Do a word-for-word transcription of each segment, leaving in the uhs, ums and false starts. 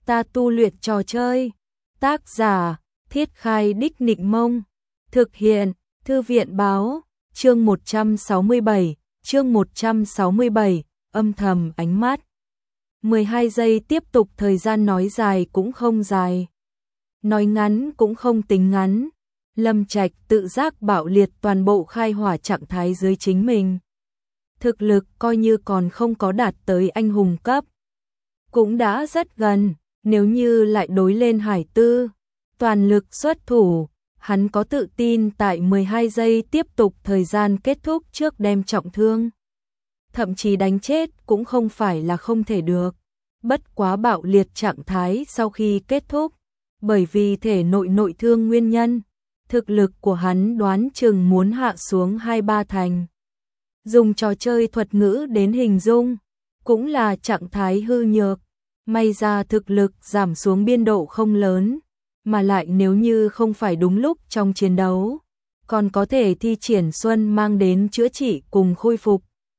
Ta tu luyện trò chơi. Tác giả, Thiết Khai Đích Nịnh Mông. Thực hiện, Thư viện báo, chương một trăm sáu mươi bảy, chương một trăm sáu mươi bảy, âm thầm ánh mắt. mười hai giây tiếp tục, thời gian nói dài cũng không dài. Nói ngắn cũng không tính ngắn. Lâm Trạch tự giác bạo liệt toàn bộ khai hỏa trạng thái dưới chính mình. Thực lực coi như còn không có đạt tới anh hùng cấp. Cũng đã rất gần, nếu như lại đối lên Hải Tư, toàn lực xuất thủ, hắn có tự tin tại mười hai giây tiếp tục thời gian kết thúc trước đem trọng thương. Thậm chí đánh chết cũng không phải là không thể được. Bất quá bạo liệt trạng thái sau khi kết thúc, bởi vì thể nội nội thương nguyên nhân, thực lực của hắn đoán chừng muốn hạ xuống hai ba thành. Dùng trò chơi thuật ngữ đến hình dung, cũng là trạng thái hư nhược. May ra thực lực giảm xuống biên độ không lớn, mà lại nếu như không phải đúng lúc trong chiến đấu, còn có thể thi triển xuân mang đến chữa trị cùng khôi phục.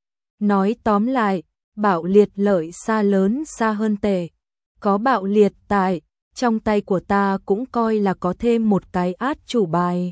Nói tóm lại, bạo liệt lợi xa lớn xa hơn tệ. Có bạo liệt tại, trong tay của ta cũng coi là có thêm một cái át chủ bài.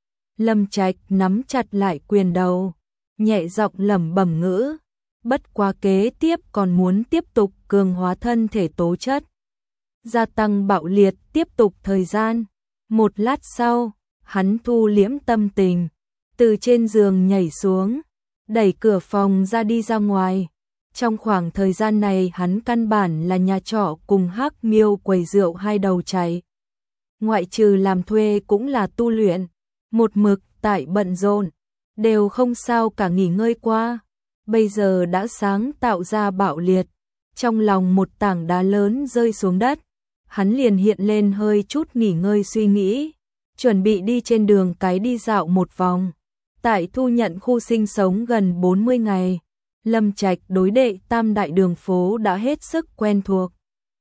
Lâm Trạch nắm chặt lại quyền đầu, nhẹ giọng lẩm bẩm ngữ. Bất quá kế tiếp còn muốn tiếp tục cường hóa thân thể tố chất. Gia tăng bạo liệt tiếp tục thời gian. Một lát sau, hắn thu liễm tâm tình, từ trên giường nhảy xuống, đẩy cửa phòng ra đi ra ngoài. Trong khoảng thời gian này hắn căn bản là nhà trọ cùng Hắc Miêu quầy rượu hai đầu chạy. Ngoại trừ làm thuê cũng là tu luyện, một mực tại bận rộn, đều không sao cả nghỉ ngơi qua. Bây giờ đã sáng tạo ra bạo liệt, trong lòng một tảng đá lớn rơi xuống đất, hắn liền hiện lên hơi chút nghỉ ngơi suy nghĩ, chuẩn bị đi trên đường cái đi dạo một vòng. Tại thu nhận khu sinh sống gần bốn mươi ngày, Lâm Trạch đối đệ tam đại đường phố đã hết sức quen thuộc.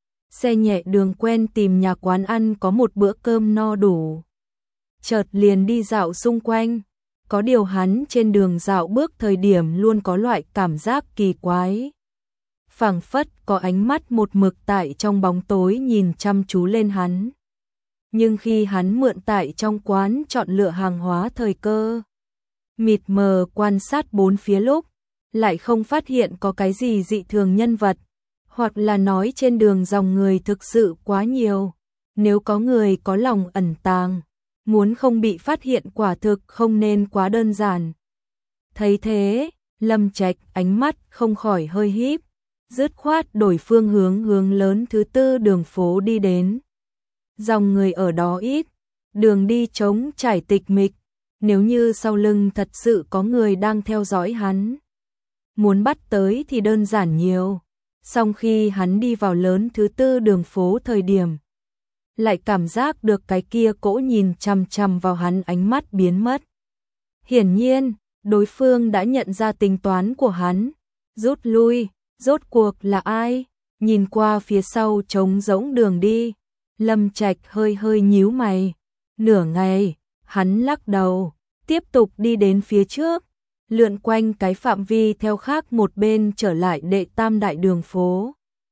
Xe nhẹ đường quen tìm nhà quán ăn có một bữa cơm no đủ. Chợt liền đi dạo xung quanh. Có điều hắn trên đường dạo bước thời điểm luôn có loại cảm giác kỳ quái. Phảng phất có ánh mắt một mực tại trong bóng tối nhìn chăm chú lên hắn. Nhưng khi hắn mượn tại trong quán chọn lựa hàng hóa thời cơ, mịt mờ quan sát bốn phía lúc, lại không phát hiện có cái gì dị thường nhân vật, hoặc là nói trên đường dòng người thực sự quá nhiều. Nếu có người có lòng ẩn tàng, muốn không bị phát hiện quả thực không nên quá đơn giản. Thấy thế, Lâm Trạch ánh mắt không khỏi hơi híp, dứt khoát đổi phương hướng hướng lớn thứ tư đường phố đi đến. Dòng người ở đó ít, đường đi trống trải tịch mịch, nếu như sau lưng thật sự có người đang theo dõi hắn, muốn bắt tới thì đơn giản nhiều. Song khi hắn đi vào lớn thứ tư đường phố thời điểm, lại cảm giác được cái kia cỗ nhìn chằm chằm vào hắn ánh mắt biến mất. Hiển nhiên, đối phương đã nhận ra tính toán của hắn, rút lui. Rốt cuộc là ai? Nhìn qua phía sau trống rỗng đường đi, Lâm Trạch hơi hơi nhíu mày. Nửa ngày, hắn lắc đầu, tiếp tục đi đến phía trước, lượn quanh cái phạm vi theo khác một bên trở lại đệ tam đại đường phố.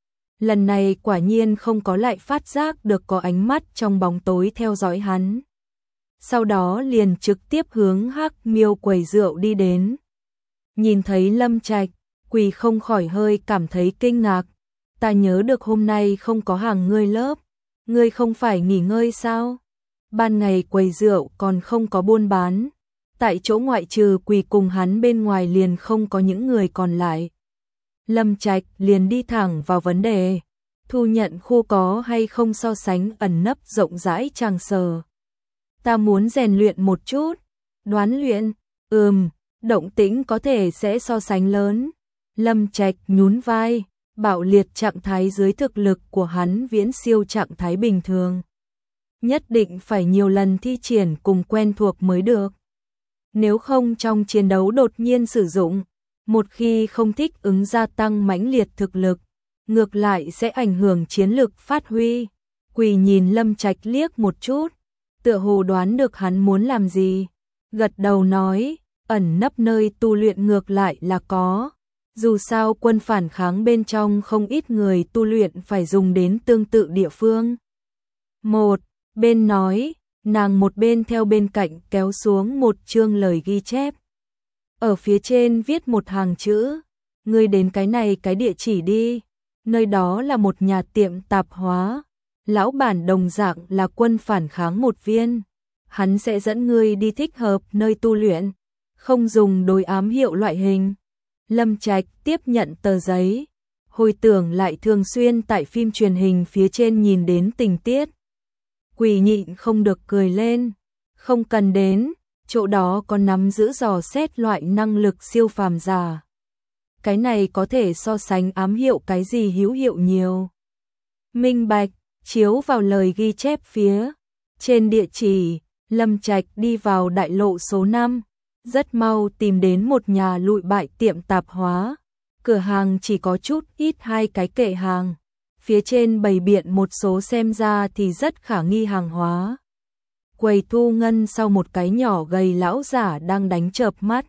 Lần này quả nhiên không có lại phát giác được có ánh mắt trong bóng tối theo dõi hắn. Sau đó liền trực tiếp hướng Hắc Miêu quầy rượu đi đến. Nhìn thấy Lâm Trạch, Quỳ không khỏi hơi cảm thấy kinh ngạc. Ta nhớ được hôm nay không có hàng ngươi lớp, ngươi không phải nghỉ ngơi sao? Ban ngày quầy rượu còn không có buôn bán, tại chỗ ngoại trừ Quỳ cùng hắn bên ngoài liền không có những người còn lại. Lâm Trạch liền đi thẳng vào vấn đề, thu nhận khu có hay không so sánh ẩn nấp rộng rãi tràng sở. Ta muốn rèn luyện một chút. Đoán luyện? Ừm, động tĩnh có thể sẽ so sánh lớn. Lâm Trạch nhún vai, bạo liệt trạng thái dưới thực lực của hắn viễn siêu trạng thái bình thường. Nhất định phải nhiều lần thi triển cùng quen thuộc mới được. Nếu không trong chiến đấu đột nhiên sử dụng, một khi không thích ứng gia tăng mãnh liệt thực lực, ngược lại sẽ ảnh hưởng chiến lực phát huy. Quỳ nhìn Lâm Trạch liếc một chút, tựa hồ đoán được hắn muốn làm gì. Gật đầu nói, ẩn nấp nơi tu luyện ngược lại là có. Dù sao quân phản kháng bên trong không ít người tu luyện phải dùng đến tương tự địa phương. Một bên nói, nàng một bên theo bên cạnh kéo xuống một chương lời ghi chép. Ở phía trên viết một hàng chữ, ngươi đến cái này cái địa chỉ đi, nơi đó là một nhà tiệm tạp hóa, lão bản đồng dạng là quân phản kháng một viên, hắn sẽ dẫn ngươi đi thích hợp nơi tu luyện, không dùng đối ám hiệu loại hình. Lâm Trạch tiếp nhận tờ giấy, hồi tưởng lại thường xuyên tại phim truyền hình phía trên nhìn đến tình tiết. Quỷ nhịn không được cười lên, không cần đến, chỗ đó có nắm giữ dò xét loại năng lực siêu phàm giả. Cái này có thể so sánh ám hiệu cái gì hữu hiệu nhiều. Minh bạch, chiếu vào lời ghi chép phía trên địa chỉ, Lâm Trạch đi vào đại lộ số năm, rất mau tìm đến một nhà lụi bại tiệm tạp hóa. Cửa hàng chỉ có chút ít hai cái kệ hàng, phía trên bày biện một số xem ra thì rất khả nghi hàng hóa. Quầy thu ngân sau một cái nhỏ gầy lão giả đang đánh chợp mắt.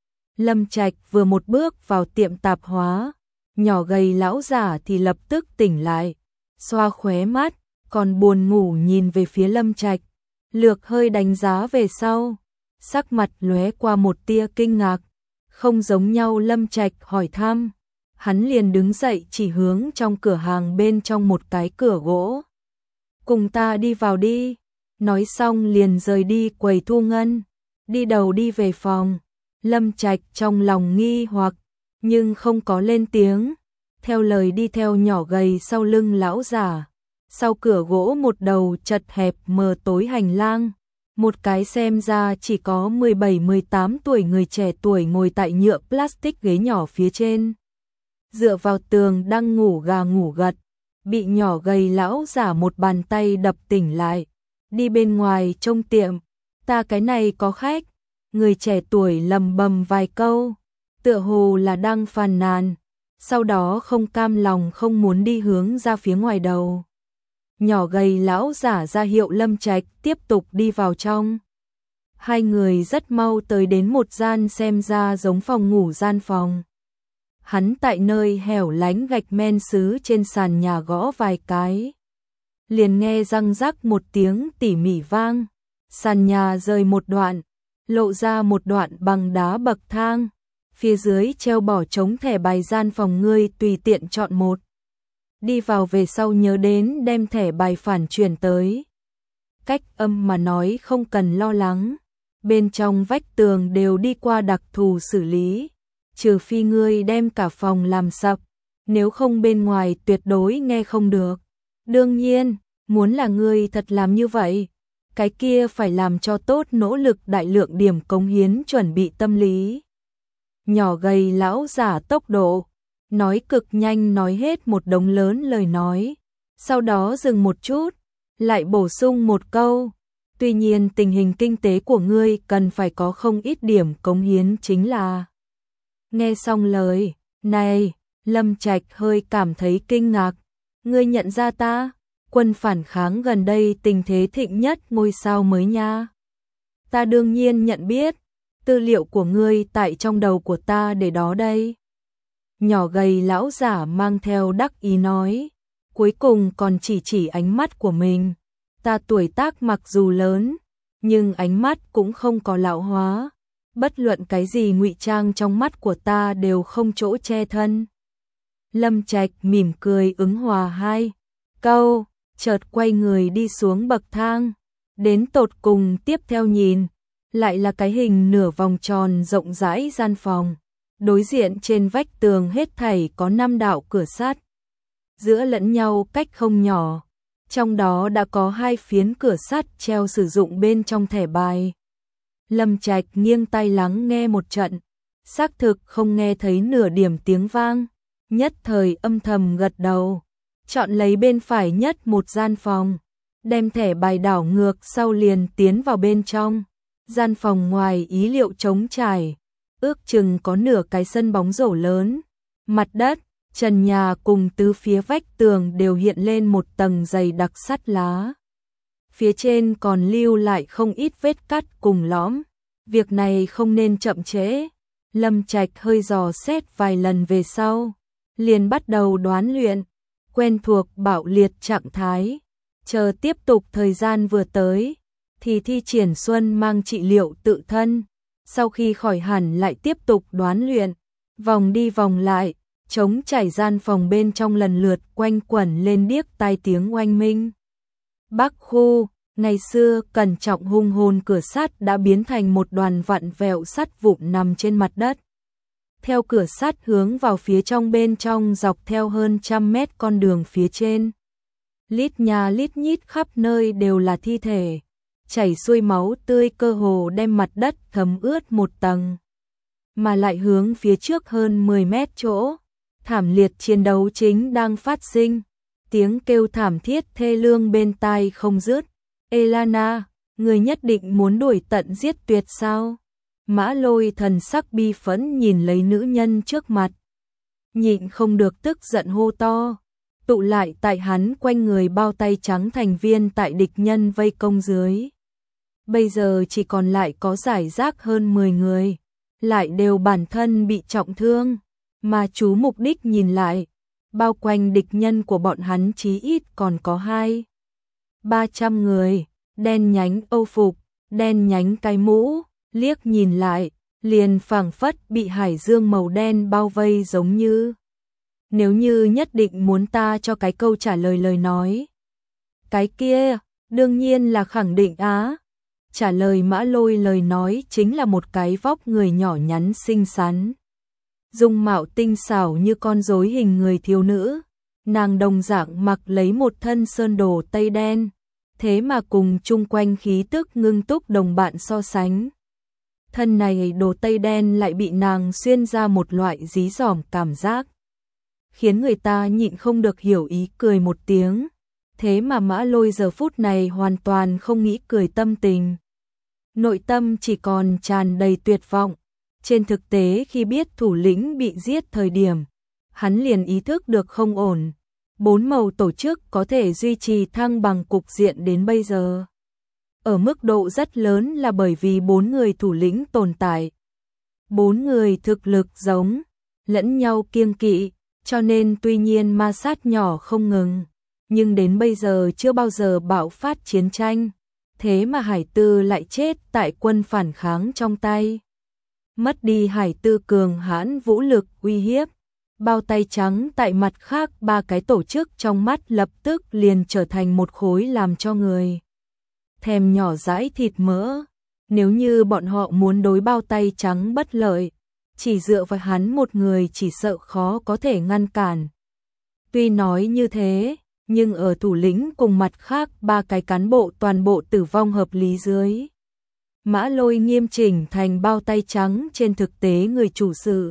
Lâm Trạch vừa một bước vào tiệm tạp hóa, nhỏ gầy lão giả thì lập tức tỉnh lại, xoa khóe mắt, còn buồn ngủ nhìn về phía Lâm Trạch, lược hơi đánh giá về sau, sắc mặt lóe qua một tia kinh ngạc, không giống nhau. Lâm Trạch hỏi thăm, hắn liền đứng dậy chỉ hướng trong cửa hàng bên trong một cái cửa gỗ. Cùng ta đi vào đi, nói xong liền rời đi quầy thu ngân, đi đầu đi về phòng. Lâm Trạch trong lòng nghi hoặc, nhưng không có lên tiếng, theo lời đi theo nhỏ gầy sau lưng lão giả. Sau cửa gỗ một đầu chật hẹp mờ tối hành lang, một cái xem ra chỉ có mười bảy mười tám tuổi người trẻ tuổi ngồi tại nhựa plastic ghế nhỏ phía trên. Dựa vào tường đang ngủ gà ngủ gật, bị nhỏ gầy lão giả một bàn tay đập tỉnh lại. Đi bên ngoài trong tiệm, ta cái này có khách. Người trẻ tuổi lầm bầm vài câu, tựa hồ là đang phàn nàn, sau đó không cam lòng không muốn đi hướng ra phía ngoài đầu. Nhỏ gầy lão giả ra hiệu Lâm Trạch tiếp tục đi vào trong. Hai người rất mau tới đến một gian xem ra giống phòng ngủ gian phòng. Hắn tại nơi hẻo lánh gạch men sứ trên sàn nhà gõ vài cái, liền nghe răng rắc một tiếng tỉ mỉ vang, sàn nhà rơi một đoạn, lộ ra một đoạn bằng đá bậc thang, phía dưới treo bỏ trống thẻ bài gian phòng, ngươi tùy tiện chọn một. Đi vào về sau nhớ đến đem thẻ bài phản chuyển tới. Cách âm mà nói không cần lo lắng, bên trong vách tường đều đi qua đặc thù xử lý, trừ phi ngươi đem cả phòng làm sập, nếu không bên ngoài tuyệt đối nghe không được. Đương nhiên, muốn là ngươi thật làm như vậy, cái kia phải làm cho tốt, nỗ lực đại lượng điểm cống hiến, chuẩn bị tâm lý. Nhỏ gầy lão giả tốc độ nói cực nhanh, nói hết một đống lớn lời nói, sau đó dừng một chút, lại bổ sung một câu, tuy nhiên tình hình kinh tế của ngươi cần phải có không ít điểm cống hiến chính là. Nghe xong lời này, Lâm Trạch hơi cảm thấy kinh ngạc, ngươi nhận ra ta? Quân phản kháng gần đây tình thế thịnh nhất ngôi sao mới nha. Ta đương nhiên nhận biết, tư liệu của ngươi tại trong đầu của ta để đó đây. Nhỏ gầy lão giả mang theo đắc ý nói, cuối cùng còn chỉ chỉ ánh mắt của mình. Ta tuổi tác mặc dù lớn, nhưng ánh mắt cũng không có lão hóa, bất luận cái gì ngụy trang trong mắt của ta đều không chỗ che thân. Lâm Trạch mỉm cười ứng hòa hai câu, chợt quay người đi xuống bậc thang, đến tột cùng tiếp theo nhìn, lại là cái hình nửa vòng tròn rộng rãi gian phòng. Đối diện trên vách tường hết thảy có năm đạo cửa sắt, giữa lẫn nhau cách không nhỏ, trong đó đã có hai phiến cửa sắt treo sử dụng bên trong thẻ bài. Lâm Trạch nghiêng tai lắng nghe một trận, xác thực không nghe thấy nửa điểm tiếng vang, nhất thời âm thầm gật đầu, chọn lấy bên phải nhất một gian phòng, đem thẻ bài đảo ngược sau liền tiến vào bên trong. Gian phòng ngoài ý liệu trống trải, ước chừng có nửa cái sân bóng rổ lớn, mặt đất, trần nhà cùng tứ phía vách tường đều hiện lên một tầng dày đặc sắt lá. Phía trên còn lưu lại không ít vết cắt cùng lõm, việc này không nên chậm trễ. Lâm Trạch hơi dò xét vài lần về sau, liền bắt đầu đoán luyện, quen thuộc bạo liệt trạng thái, chờ tiếp tục thời gian vừa tới, thì thi triển xuân mang trị liệu tự thân, sau khi khỏi hẳn lại tiếp tục đoán luyện, vòng đi vòng lại, chống trải gian phòng bên trong lần lượt quanh quẩn lên điếc tai tiếng oanh minh. Bắc khu, ngày xưa cẩn trọng hung hồn cửa sắt đã biến thành một đoàn vặn vẹo sắt vụn nằm trên mặt đất. Theo cửa sắt hướng vào phía trong bên trong dọc theo hơn trăm mét con đường phía trên. Lít nhà lít nhít khắp nơi đều là thi thể, chảy xuôi máu tươi cơ hồ đem mặt đất thấm ướt một tầng. Mà lại hướng phía trước hơn mười mét chỗ, thảm liệt chiến đấu chính đang phát sinh, tiếng kêu thảm thiết thê lương bên tai không dứt. Elana, người nhất định muốn đuổi tận giết tuyệt sao? Mã Lôi thần sắc bi phẫn nhìn lấy nữ nhân trước mặt, nhịn không được tức giận hô to, tụ lại tại hắn quanh người bao tay trắng thành viên tại địch nhân vây công dưới. Bây giờ chỉ còn lại có giải rác hơn mười người, lại đều bản thân bị trọng thương, mà chú mục đích nhìn lại, bao quanh địch nhân của bọn hắn chí ít còn có hai ba trăm người, đen nhánh âu phục, đen nhánh cái mũ, liếc nhìn lại, liền phảng phất bị hải dương màu đen bao vây giống như. Nếu như nhất định muốn ta cho cái câu trả lời lời nói. Cái kia, đương nhiên là khẳng định á. Trả lời Mã Lôi lời nói chính là một cái vóc người nhỏ nhắn xinh xắn. Dung mạo tinh xảo như con rối hình người thiếu nữ. Nàng đồng dạng mặc lấy một thân sơn đồ tây đen. Thế mà cùng chung quanh khí tức ngưng túc đồng bạn so sánh. Thân này đồ tây đen lại bị nàng xuyên ra một loại dí dỏm cảm giác, khiến người ta nhịn không được hiểu ý cười một tiếng. Thế mà Mã Lôi giờ phút này hoàn toàn không nghĩ cười tâm tình. Nội tâm chỉ còn tràn đầy tuyệt vọng. Trên thực tế khi biết thủ lĩnh bị giết thời điểm, hắn liền ý thức được không ổn. Bốn màu tổ chức có thể duy trì thăng bằng cục diện đến bây giờ. Ở mức độ rất lớn là bởi vì bốn người thủ lĩnh tồn tại. Bốn người thực lực giống, lẫn nhau kiêng kỵ, cho nên tuy nhiên ma sát nhỏ không ngừng, nhưng đến bây giờ chưa bao giờ bạo phát chiến tranh. Thế mà Hải Tư lại chết tại quân phản kháng trong tay. Mất đi Hải Tư cường hãn vũ lực uy hiếp, bao tay trắng tại mặt khác ba cái tổ chức trong mắt lập tức liền trở thành một khối làm cho người thèm nhỏ dãi thịt mỡ. Nếu như bọn họ muốn đối bao tay trắng bất lợi, chỉ dựa vào hắn một người chỉ sợ khó có thể ngăn cản. Tuy nói như thế, nhưng ở thủ lĩnh cùng mặt khác ba cái cán bộ toàn bộ tử vong hợp lý dưới. Mã Lôi nghiêm chỉnh thành bao tay trắng trên thực tế người chủ sự.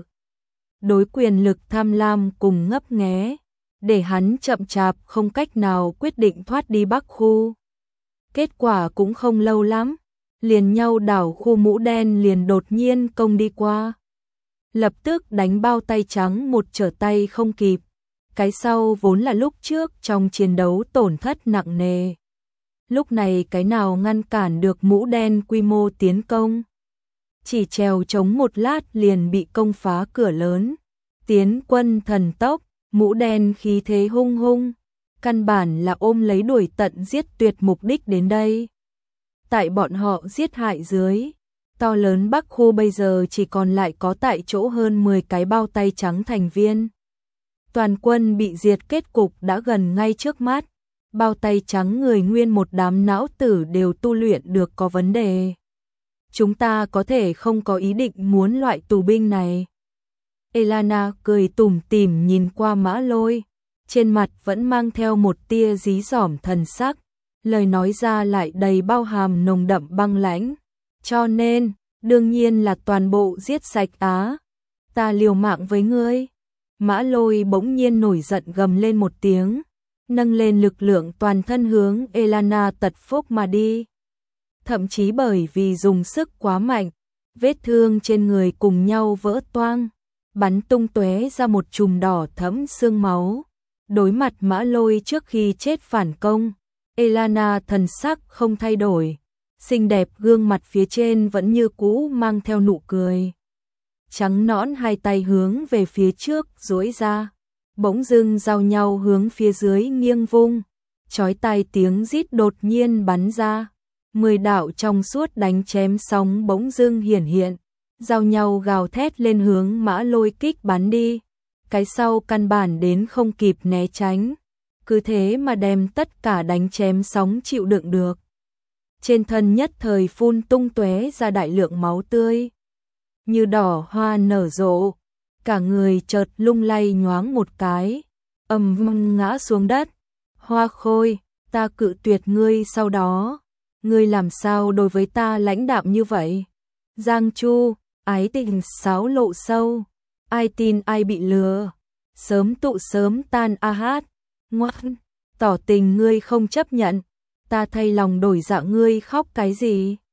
Đối quyền lực tham lam cùng ngấp nghé, để hắn chậm chạp không cách nào quyết định thoát đi Bắc khu. Kết quả cũng không lâu lắm, liền nhau đảo khu mũ đen liền đột nhiên công đi qua. Lập tức đánh bao tay trắng một trở tay không kịp. Cái sau vốn là lúc trước trong chiến đấu tổn thất nặng nề. Lúc này cái nào ngăn cản được mũ đen quy mô tiến công. Chỉ trèo chống một lát liền bị công phá cửa lớn. Tiến quân thần tốc, mũ đen khí thế hung hung. Căn bản là ôm lấy đuổi tận giết tuyệt mục đích đến đây. Tại bọn họ giết hại dưới, to lớn Bắc khu bây giờ chỉ còn lại có tại chỗ hơn mười cái bao tay trắng thành viên. Toàn quân bị diệt kết cục đã gần ngay trước mắt. Bao tay trắng người nguyên một đám não tử đều tu luyện được có vấn đề. Chúng ta có thể không có ý định muốn loại tù binh này. Elana cười tủm tỉm nhìn qua Mã Lôi, trên mặt vẫn mang theo một tia dí dỏm thần sắc, lời nói ra lại đầy bao hàm nồng đậm băng lãnh. Cho nên, đương nhiên là toàn bộ giết sạch á. Ta liều mạng với ngươi. Mã Lôi bỗng nhiên nổi giận gầm lên một tiếng, nâng lên lực lượng toàn thân hướng Elana tật phúc mà đi. Thậm chí bởi vì dùng sức quá mạnh, vết thương trên người cùng nhau vỡ toang, bắn tung tóe ra một chùm đỏ thẫm xương máu. Đối mặt Mã Lôi trước khi chết phản công, Elana thần sắc không thay đổi, xinh đẹp gương mặt phía trên vẫn như cũ mang theo nụ cười. trắng nõn hai tay hướng về phía trước duỗi ra, bỗng dưng giao nhau hướng phía dưới nghiêng vung, chói tai tiếng rít đột nhiên bắn ra, mười đạo trong suốt đánh chém sóng bỗng dưng hiển hiện, giao nhau gào thét lên hướng Mã Lôi kích bắn đi, cái sau căn bản đến không kịp né tránh, cứ thế mà đem tất cả đánh chém sóng chịu đựng được. Trên thân nhất thời phun tung tóe ra đại lượng máu tươi, như đỏ hoa nở rộ, cả người chợt lung lay nhoáng một cái, ầm vang ngã xuống đất. Hoa Khôi, ta cự tuyệt ngươi sau đó, ngươi làm sao đối với ta lãnh đạm như vậy? Giang Chu, ái tình sáo lộ sâu, ai tin ai bị lừa, sớm tụ sớm tan a hát, ngoan, tỏ tình ngươi không chấp nhận, ta thay lòng đổi dạ ngươi khóc cái gì?